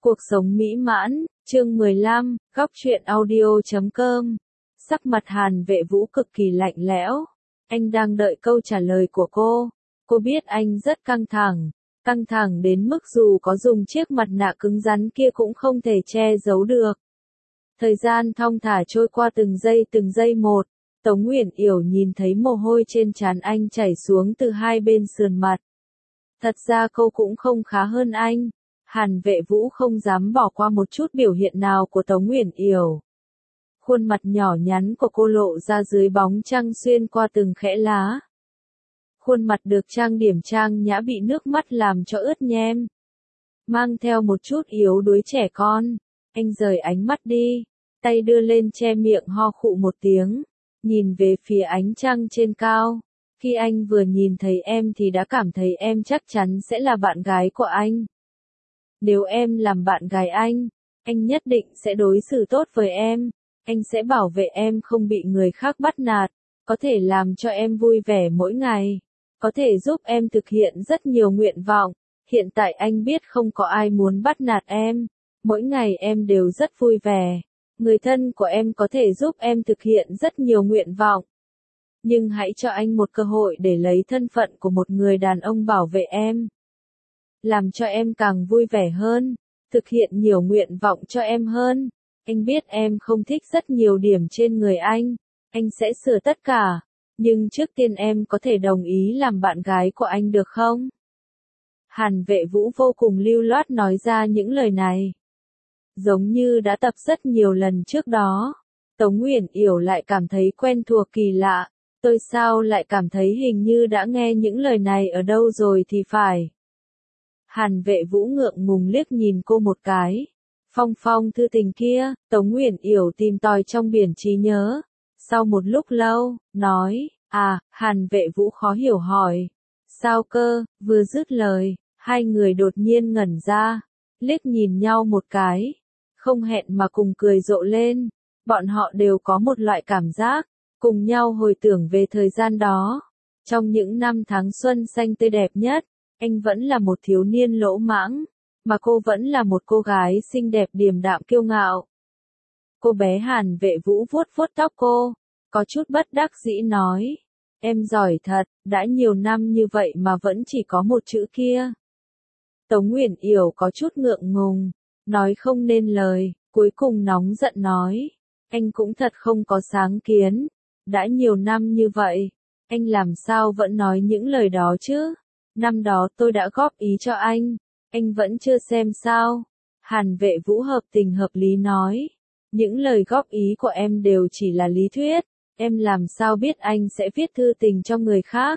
Cuộc sống mỹ mãn, chương 15, góc truyện audio.com. Sắc mặt Hàn Vệ Vũ cực kỳ lạnh lẽo. Anh đang đợi câu trả lời của cô. Cô biết anh rất căng thẳng đến mức dù có dùng chiếc mặt nạ cứng rắn kia cũng không thể che giấu được. Thời gian thong thả trôi qua từng giây một. Tống Uyển Yểu nhìn thấy mồ hôi trên trán anh chảy xuống từ hai bên sườn mặt. Thật ra cô cũng không khá hơn anh. Hàn Vệ Vũ không dám bỏ qua một chút biểu hiện nào của Tống Uyển Yểu. Khuôn mặt nhỏ nhắn của cô lộ ra dưới bóng trăng xuyên qua từng khẽ lá. Khuôn mặt được trang điểm trang nhã bị nước mắt làm cho ướt nhem. Mang theo một chút yếu đuối trẻ con. Anh rời ánh mắt đi, tay đưa lên che miệng ho khụ một tiếng, nhìn về phía ánh trăng trên cao. Khi anh vừa nhìn thấy em thì đã cảm thấy em chắc chắn sẽ là bạn gái của anh. Nếu em làm bạn gái anh nhất định sẽ đối xử tốt với em. Anh sẽ bảo vệ em không bị người khác bắt nạt, có thể làm cho em vui vẻ mỗi ngày, có thể giúp em thực hiện rất nhiều nguyện vọng. Hiện tại anh biết không có ai muốn bắt nạt em, mỗi ngày em đều rất vui vẻ. Người thân của em có thể giúp em thực hiện rất nhiều nguyện vọng. Nhưng hãy cho anh một cơ hội để lấy thân phận của một người đàn ông bảo vệ em. Làm cho em càng vui vẻ hơn, thực hiện nhiều nguyện vọng cho em hơn. Anh biết em không thích rất nhiều điểm trên người anh sẽ sửa tất cả. Nhưng trước tiên em có thể đồng ý làm bạn gái của anh được không? Hàn Vệ Vũ vô cùng lưu loát nói ra những lời này. Giống như đã tập rất nhiều lần trước đó. Tống Uyển Yểu lại cảm thấy quen thuộc kỳ lạ. Tôi sao lại cảm thấy hình như đã nghe những lời này ở đâu rồi thì phải. Hàn Vệ Vũ ngượng ngùng liếc nhìn cô một cái. Phong thư tình kia, Tống Uyển Yểu tìm tòi trong biển trí nhớ. Sau một lúc lâu, nói, Hàn Vệ Vũ khó hiểu hỏi. Sao cơ? Vừa dứt lời, hai người đột nhiên ngẩn ra, liếc nhìn nhau một cái, không hẹn mà cùng cười rộ lên. Bọn họ đều có một loại cảm giác, cùng nhau hồi tưởng về thời gian đó. Trong những năm tháng xuân xanh tươi đẹp nhất, anh vẫn là một thiếu niên lỗ mãng, mà cô vẫn là một cô gái xinh đẹp điềm đạm kiêu ngạo. Cô bé Hàn Vệ Vũ vuốt vuốt tóc cô, có chút bất đắc dĩ nói, em giỏi thật, đã nhiều năm như vậy mà vẫn chỉ có một chữ kia. Tống Uyển Yểu có chút ngượng ngùng, nói không nên lời, cuối cùng nóng giận nói, anh cũng thật không có sáng kiến, đã nhiều năm như vậy, anh làm sao vẫn nói những lời đó chứ? Năm đó tôi đã góp ý cho anh vẫn chưa xem sao? Hàn Vệ Vũ hợp tình hợp lý nói, những lời góp ý của em đều chỉ là lý thuyết, em làm sao biết anh sẽ viết thư tình cho người khác?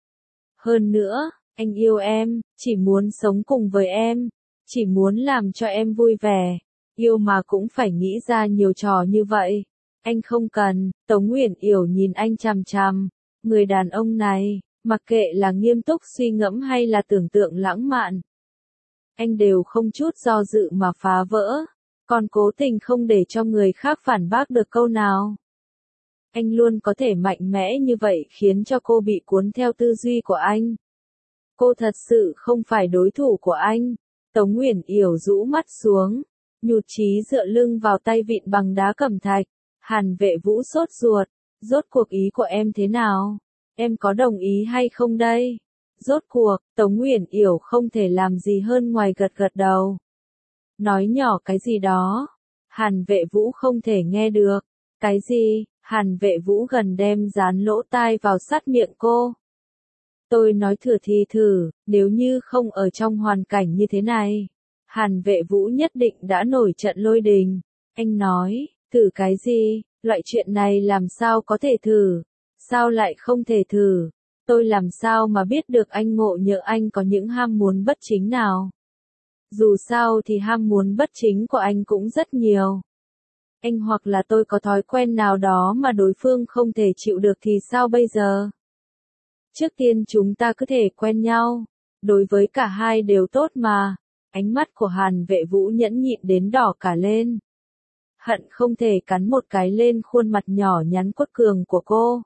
Hơn nữa, anh yêu em, chỉ muốn sống cùng với em, chỉ muốn làm cho em vui vẻ, yêu mà cũng phải nghĩ ra nhiều trò như vậy. Anh không cần. Tống Uyển Yểu nhìn anh chằm chằm, người đàn ông này, mặc kệ là nghiêm túc suy ngẫm hay là tưởng tượng lãng mạn, anh đều không chút do dự mà phá vỡ, còn cố tình không để cho người khác phản bác được câu nào. Anh luôn có thể mạnh mẽ như vậy khiến cho cô bị cuốn theo tư duy của anh. Cô thật sự không phải đối thủ của anh. Tống Uyển Yểu rũ mắt xuống, nhụt chí dựa lưng vào tay vịn bằng đá cẩm thạch. Hàn Vệ Vũ sốt ruột, rốt cuộc ý của em thế nào? Em có đồng ý hay không đây? Rốt cuộc, Tống Uyển Yểu không thể làm gì hơn ngoài gật gật đầu. Nói nhỏ cái gì đó. Hàn Vệ Vũ không thể nghe được. Cái gì? Hàn Vệ Vũ gần đem dán lỗ tai vào sát miệng cô. Tôi nói thử thì thử, nếu như không ở trong hoàn cảnh như thế này. Hàn Vệ Vũ nhất định đã nổi trận lôi đình. Anh nói, thử cái gì? Loại chuyện này làm sao có thể thử? Sao lại không thể thử? Tôi làm sao mà biết được anh ngộ nhỡ anh có những ham muốn bất chính nào? Dù sao thì ham muốn bất chính của anh cũng rất nhiều. Anh hoặc là tôi có thói quen nào đó mà đối phương không thể chịu được thì sao bây giờ? Trước tiên chúng ta cứ thể quen nhau. Đối với cả hai đều tốt mà. Ánh mắt của Hàn Vệ Vũ nhẫn nhịn đến đỏ cả lên. Hận không thể cắn một cái lên khuôn mặt nhỏ nhắn quất cường của cô.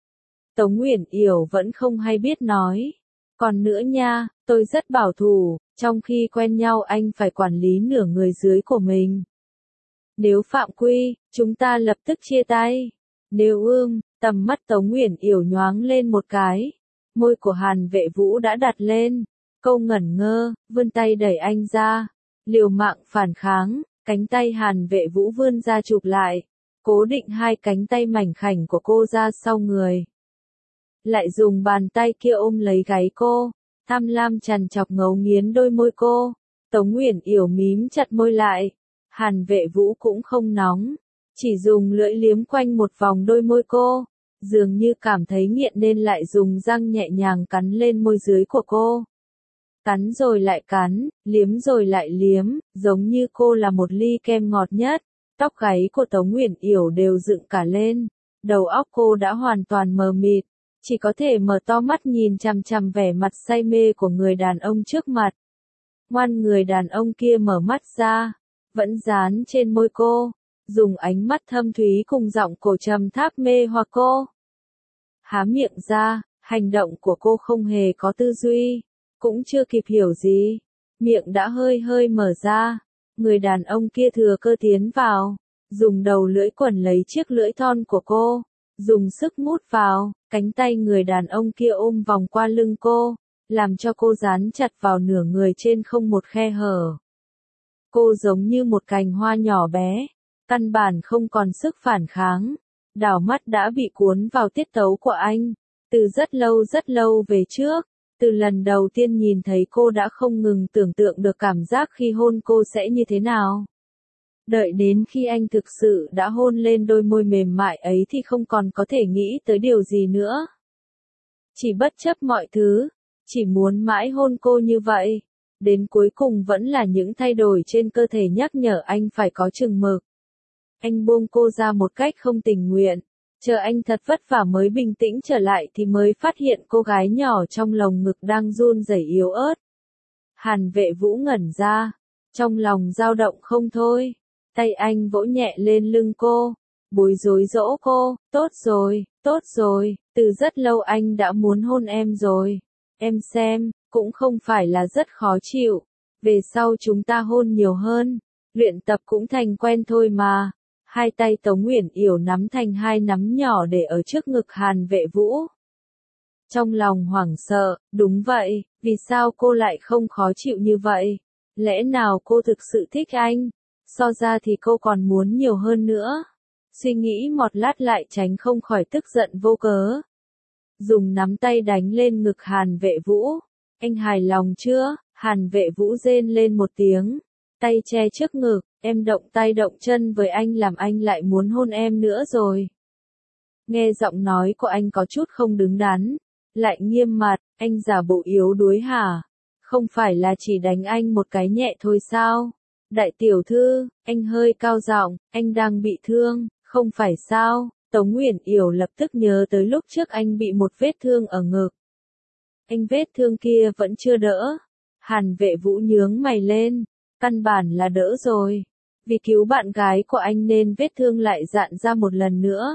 Tống Uyển Yểu vẫn không hay biết nói. Còn nữa nha, tôi rất bảo thủ, Trong khi quen nhau anh phải quản lý nửa người dưới của mình. Nếu phạm quy, chúng ta lập tức chia tay. Nếu tầm mắt Tống Uyển Yểu nhoáng lên một cái. Môi của Hàn Vệ Vũ đã đặt lên. Câu ngẩn ngơ, vươn tay đẩy anh ra. Liều mạng phản kháng, cánh tay Hàn Vệ Vũ vươn ra chụp lại. Cố định hai cánh tay mảnh khảnh của cô ra sau người. Lại dùng bàn tay kia ôm lấy gáy cô. Tham lam trằn trọc ngấu nghiến đôi môi cô. Tống Uyển Yểu mím chặt môi lại. Hàn Vệ Vũ cũng không nóng. Chỉ dùng lưỡi liếm quanh một vòng đôi môi cô. Dường như cảm thấy nghiện nên lại dùng răng nhẹ nhàng cắn lên môi dưới của cô. Cắn rồi lại cắn, liếm rồi lại liếm, giống như cô là một ly kem ngọt nhất. Tóc gáy của Tống Uyển Yểu đều dựng cả lên. Đầu óc cô đã hoàn toàn mờ mịt. Chỉ có thể mở to mắt nhìn chằm chằm vẻ mặt say mê của người đàn ông trước mặt. Ngoan, người đàn ông kia mở mắt ra. Vẫn dán trên môi cô. Dùng ánh mắt thâm thúy cùng giọng cổ trầm thấp mê hoặc cô. Há miệng ra, hành động của cô không hề có tư duy. Cũng chưa kịp hiểu gì. Miệng đã hơi hơi mở ra. Người đàn ông kia thừa cơ tiến vào. Dùng đầu lưỡi quẩn lấy chiếc lưỡi thon của cô. Dùng sức mút vào. Cánh tay người đàn ông kia ôm vòng qua lưng cô. Làm cho cô dán chặt vào nửa người trên không một khe hở. Cô giống như một cành hoa nhỏ bé. Căn bản không còn sức phản kháng. Đảo mắt đã bị cuốn vào tiết tấu của anh. Từ rất lâu về trước. Từ lần đầu tiên nhìn thấy cô đã không ngừng tưởng tượng được cảm giác khi hôn cô sẽ như thế nào. Đợi đến khi anh thực sự đã hôn lên đôi môi mềm mại ấy thì không còn có thể nghĩ tới điều gì nữa. Chỉ bất chấp mọi thứ. Chỉ muốn mãi hôn cô như vậy. Đến cuối cùng vẫn là những thay đổi trên cơ thể nhắc nhở anh phải có chừng mực. Anh buông cô ra một cách không tình nguyện. Chờ anh thật vất vả mới bình tĩnh trở lại thì mới phát hiện cô gái nhỏ trong lồng ngực đang run rẩy yếu ớt. Hàn Vệ Vũ ngẩn ra. Trong lòng dao động không thôi. Tay anh vỗ nhẹ lên lưng cô. Bối rối dỗ cô. Tốt rồi. Từ rất lâu anh đã muốn hôn em rồi. Em xem, cũng không phải là rất khó chịu. Về sau chúng ta hôn nhiều hơn. Luyện tập cũng thành quen thôi mà. Hai tay Tống Uyển Yểu nắm thành hai nắm nhỏ để ở trước ngực Hàn Vệ Vũ. Trong lòng hoảng sợ, đúng vậy, vì sao cô lại không khó chịu như vậy? Lẽ nào cô thực sự thích anh? So ra thì cô còn muốn nhiều hơn nữa. Suy nghĩ một lát lại tránh không khỏi tức giận vô cớ. Dùng nắm tay đánh lên ngực Hàn Vệ Vũ. Anh hài lòng chưa? Hàn Vệ Vũ rên lên một tiếng. Tay che trước ngực, em động tay động chân với anh làm anh lại muốn hôn em nữa rồi. Nghe giọng nói của anh có chút không đứng đắn. Lại nghiêm mặt, anh giả bộ yếu đuối hả? Không phải là chỉ đánh anh một cái nhẹ thôi sao? Đại tiểu thư, anh hơi cao giọng, anh đang bị thương, không phải sao? Tống Uyển Yểu lập tức nhớ tới lúc trước anh bị một vết thương ở ngực. Anh vết thương kia vẫn chưa đỡ. Hàn Vệ Vũ nhướng mày lên. Căn bản là đỡ rồi. Vì cứu bạn gái của anh nên vết thương lại rạn ra một lần nữa.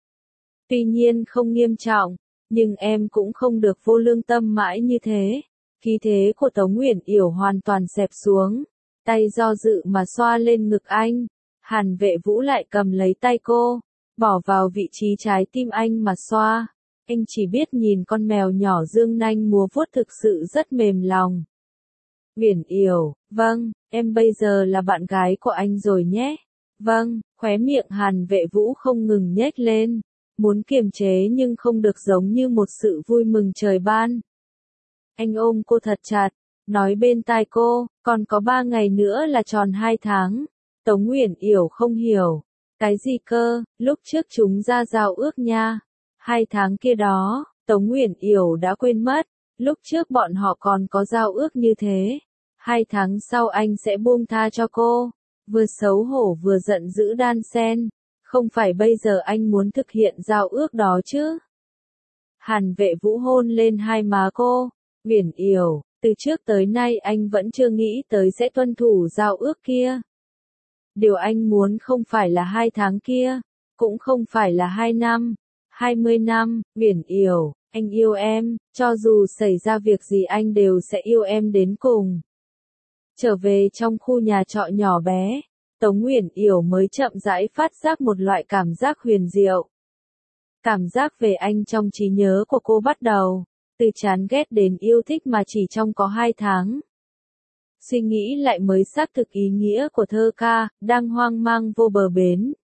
Tuy nhiên không nghiêm trọng, nhưng em cũng không được vô lương tâm mãi như thế. Khí thế của Tống Uyển Yểu hoàn toàn xẹp xuống. Tay do dự mà xoa lên ngực anh. Hàn Vệ Vũ lại cầm lấy tay cô. Bỏ vào vị trí trái tim anh mà xoa. Anh chỉ biết nhìn con mèo nhỏ dương nanh múa vuốt thực sự rất mềm lòng. Uyển Yểu, vâng, em bây giờ là bạn gái của anh rồi nhé. Vâng, khóe miệng Hàn Vệ Vũ không ngừng nhếch lên. Muốn kiềm chế nhưng không được giống như một sự vui mừng trời ban. Anh ôm cô thật chặt, nói bên tai cô, còn có 3 ngày nữa là tròn 2 tháng. Tống Uyển Yểu không hiểu. Cái gì cơ, lúc trước chúng ra giao ước nha. 2 tháng kia đó, Tống Uyển Yểu đã quên mất. Lúc trước bọn họ còn có giao ước như thế. 2 tháng sau anh sẽ buông tha cho cô. Vừa xấu hổ vừa giận dữ đan xen. Không phải bây giờ anh muốn thực hiện giao ước đó chứ? Hàn Vệ Vũ hôn lên hai má cô. Uyển Yểu, từ trước tới nay anh vẫn chưa nghĩ tới sẽ tuân thủ giao ước kia. Điều anh muốn không phải là 2 tháng kia, cũng không phải là 2 năm, 20 năm. Uyển Yểu, anh yêu em, cho dù xảy ra việc gì anh đều sẽ yêu em đến cùng. Trở về trong khu nhà trọ nhỏ bé, Tống Uyển Yểu mới chậm rãi phát giác một loại cảm giác huyền diệu. Cảm giác về anh trong trí nhớ của cô bắt đầu, từ chán ghét đến yêu thích mà chỉ trong có 2 tháng. Suy nghĩ lại mới xác thực ý nghĩa của thơ ca, đang hoang mang vô bờ bến.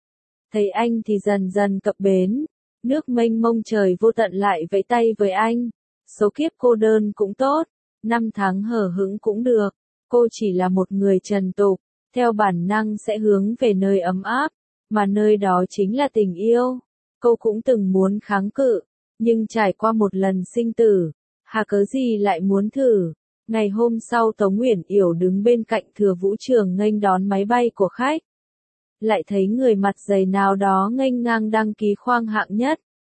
Thấy anh thì dần dần cập bến, nước mênh mông trời vô tận lại vẫy tay với anh. Số kiếp cô đơn cũng tốt, 5 tháng hờ hững cũng được, cô chỉ là một người trần tục, theo bản năng sẽ hướng về nơi ấm áp, mà nơi đó chính là tình yêu. Cô cũng từng muốn kháng cự, nhưng trải qua một lần sinh tử, hà cớ gì lại muốn thử. Ngày hôm sau Tống Uyển Yểu đứng bên cạnh Thừa Vũ Trường nghênh đón máy bay của khách. Lại thấy người mặt dày nào đó nghênh ngang đăng ký khoang hạng nhất.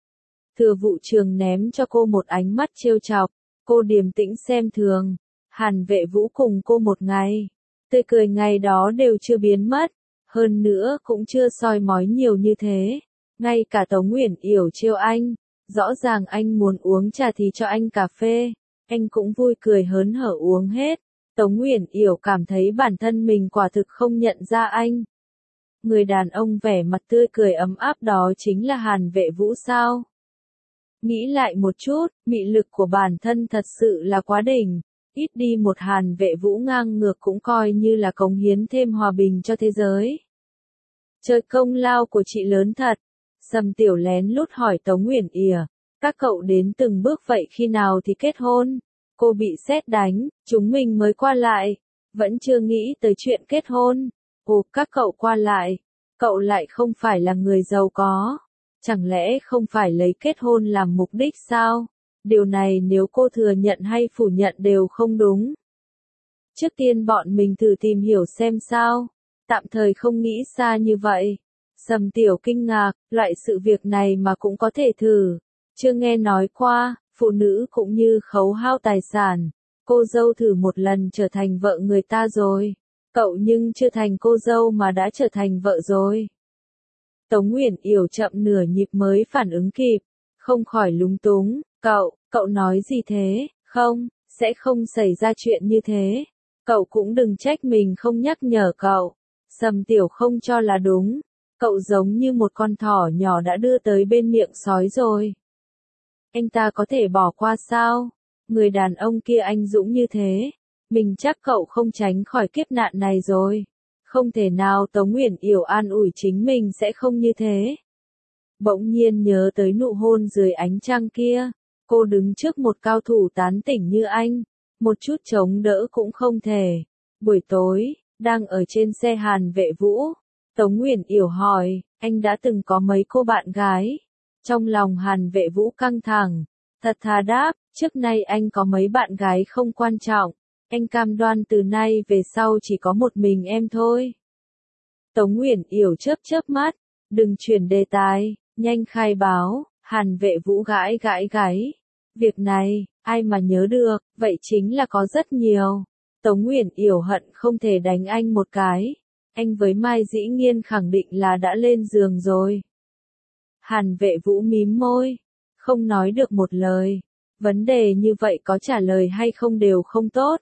Thừa Vũ Trường ném cho cô một ánh mắt trêu chọc, cô điềm tĩnh xem thường. Hàn Vệ Vũ cùng cô một ngày, tươi cười ngày đó đều chưa biến mất, hơn nữa cũng chưa soi mói nhiều như thế. Ngay cả Tống Uyển Yểu trêu anh, rõ ràng anh muốn uống trà thì cho anh cà phê, anh cũng vui cười hớn hở uống hết. Tống Uyển Yểu cảm thấy bản thân mình quả thực không nhận ra anh. Người đàn ông vẻ mặt tươi cười ấm áp đó chính là Hàn Vệ Vũ sao? Nghĩ lại một chút, mị lực của bản thân thật sự là quá đỉnh. Ít đi một Hàn Vệ Vũ ngang ngược cũng coi như là cống hiến thêm hòa bình cho thế giới. Trời, công lao của chị lớn thật. Sầm Tiểu lén lút hỏi Tống Uyển Yểu, các cậu đến từng bước vậy khi nào thì kết hôn? Cô bị sét đánh, chúng mình mới qua lại, vẫn chưa nghĩ tới chuyện kết hôn. Ồ, các cậu qua lại, cậu lại không phải là người giàu có, chẳng lẽ không phải lấy kết hôn làm mục đích sao? Điều này nếu cô thừa nhận hay phủ nhận đều không đúng. Trước tiên bọn mình thử tìm hiểu xem sao, tạm thời không nghĩ xa như vậy. Sầm Tiểu kinh ngạc, loại sự việc này mà cũng có thể thử, chưa nghe nói qua, phụ nữ cũng như khấu hao tài sản. Cô dâu thử một lần trở thành vợ người ta rồi, cậu nhưng chưa thành cô dâu mà đã trở thành vợ rồi. Tống Uyển Yểu chậm nửa nhịp mới phản ứng kịp, không khỏi lúng túng, cậu nói gì thế, không, sẽ không xảy ra chuyện như thế, cậu cũng đừng trách mình không nhắc nhở cậu. Sầm Tiểu không cho là đúng, cậu giống như một con thỏ nhỏ đã đưa tới bên miệng sói rồi. Anh ta có thể bỏ qua sao? Người đàn ông kia anh dũng như thế, mình chắc cậu không tránh khỏi kiếp nạn này rồi. Không thể nào. Tống Uyển Yểu an ủi chính mình sẽ không như thế. Bỗng nhiên nhớ tới nụ hôn dưới ánh trăng kia, cô đứng trước một cao thủ tán tỉnh như anh, một chút chống đỡ cũng không thể. Buổi tối, đang ở trên xe Hàn Vệ Vũ, Tống Uyển Yểu hỏi, anh đã từng có mấy cô bạn gái? Trong lòng Hàn Vệ Vũ căng thẳng, thật thà đáp, trước nay anh có mấy bạn gái không quan trọng, anh cam đoan từ nay về sau chỉ có một mình em thôi. Tống Uyển Yểu chớp chớp mắt, đừng chuyển đề tài, nhanh khai báo. Hàn Vệ Vũ gãi gãi gáy. Việc này, ai mà nhớ được, vậy chính là có rất nhiều. Tống Uyển Yểu hận không thể đánh anh một cái. Anh với Mai Dĩ Nghiên khẳng định là đã lên giường rồi. Hàn Vệ Vũ mím môi, không nói được một lời. Vấn đề như vậy có trả lời hay không đều không tốt.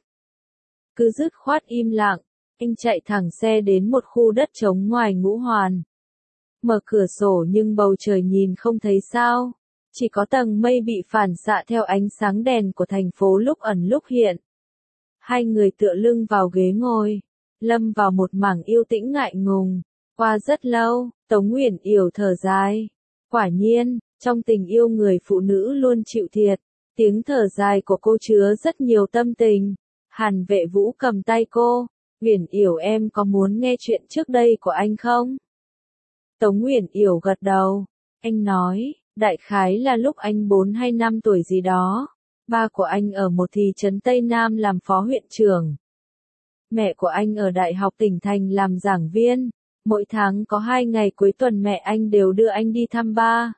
Cứ dứt khoát im lặng, anh chạy thẳng xe đến một khu đất trống ngoài Ngũ Hoàn. Mở cửa sổ nhưng bầu trời nhìn không thấy sao. Chỉ có tầng mây bị phản xạ theo ánh sáng đèn của thành phố lúc ẩn lúc hiện. Hai người tựa lưng vào ghế ngồi, lâm vào một mảng yêu tĩnh ngại ngùng. Qua rất lâu, Tống Uyển Yểu thở dài. Quả nhiên, trong tình yêu người phụ nữ luôn chịu thiệt. Tiếng thở dài của cô chứa rất nhiều tâm tình. Hàn Vệ Vũ cầm tay cô. Uyển Yểu, em có muốn nghe chuyện trước đây của anh không? Tống Uyển Yểu gật đầu. Anh nói, đại khái là lúc anh 4 hay 5 tuổi gì đó. Ba của anh ở một thị trấn Tây Nam làm phó huyện trưởng. Mẹ của anh ở đại học tỉnh thành làm giảng viên. Mỗi tháng có 2 ngày cuối tuần mẹ anh đều đưa anh đi thăm ba.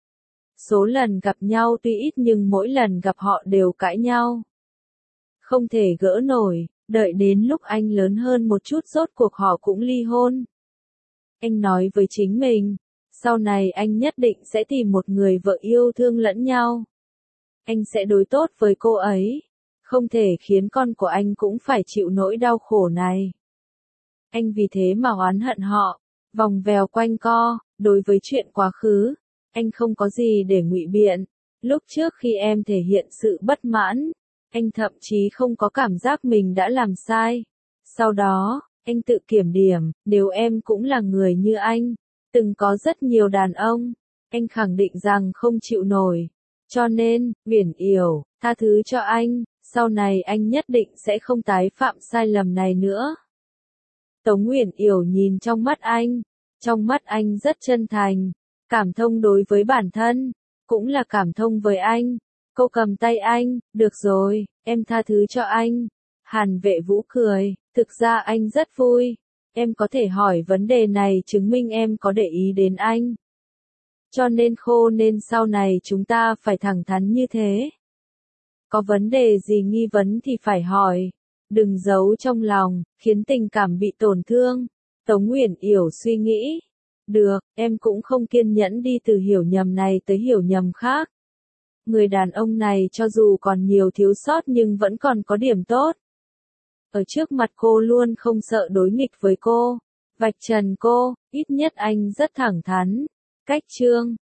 Số lần gặp nhau tuy ít nhưng mỗi lần gặp họ đều cãi nhau. Không thể gỡ nổi, đợi đến lúc anh lớn hơn một chút rốt cuộc họ cũng ly hôn. Anh nói với chính mình, sau này anh nhất định sẽ tìm một người vợ yêu thương lẫn nhau. Anh sẽ đối tốt với cô ấy, Không thể khiến con của anh cũng phải chịu nỗi đau khổ này. Anh vì thế mà oán hận họ, vòng vèo quanh co, đối với chuyện quá khứ, anh không có gì để ngụy biện. Lúc trước khi em thể hiện sự bất mãn, anh thậm chí không có cảm giác mình đã làm sai. Sau đó, anh tự kiểm điểm, nếu em cũng là người như anh, từng có rất nhiều đàn ông, anh khẳng định rằng không chịu nổi. Cho nên, Uyển Yểu, tha thứ cho anh, sau này anh nhất định sẽ không tái phạm sai lầm này nữa. Tống Uyển Yểu nhìn trong mắt anh rất chân thành, cảm thông đối với bản thân, cũng là cảm thông với anh. Cô cầm tay anh, được rồi, em tha thứ cho anh. Hàn Vệ Vũ cười, thực ra anh rất vui. Em có thể hỏi vấn đề này chứng minh em có để ý đến anh. Cho nên sau này chúng ta phải thẳng thắn như thế. Có vấn đề gì nghi vấn thì phải hỏi. Đừng giấu trong lòng, khiến tình cảm bị tổn thương. Tống Uyển Yểu suy nghĩ. Được, em cũng không kiên nhẫn đi từ hiểu nhầm này tới hiểu nhầm khác. Người đàn ông này cho dù còn nhiều thiếu sót nhưng vẫn còn có điểm tốt. Ở trước mặt cô luôn không sợ đối nghịch với cô, vạch trần cô, ít nhất anh rất thẳng thắn. Cách chương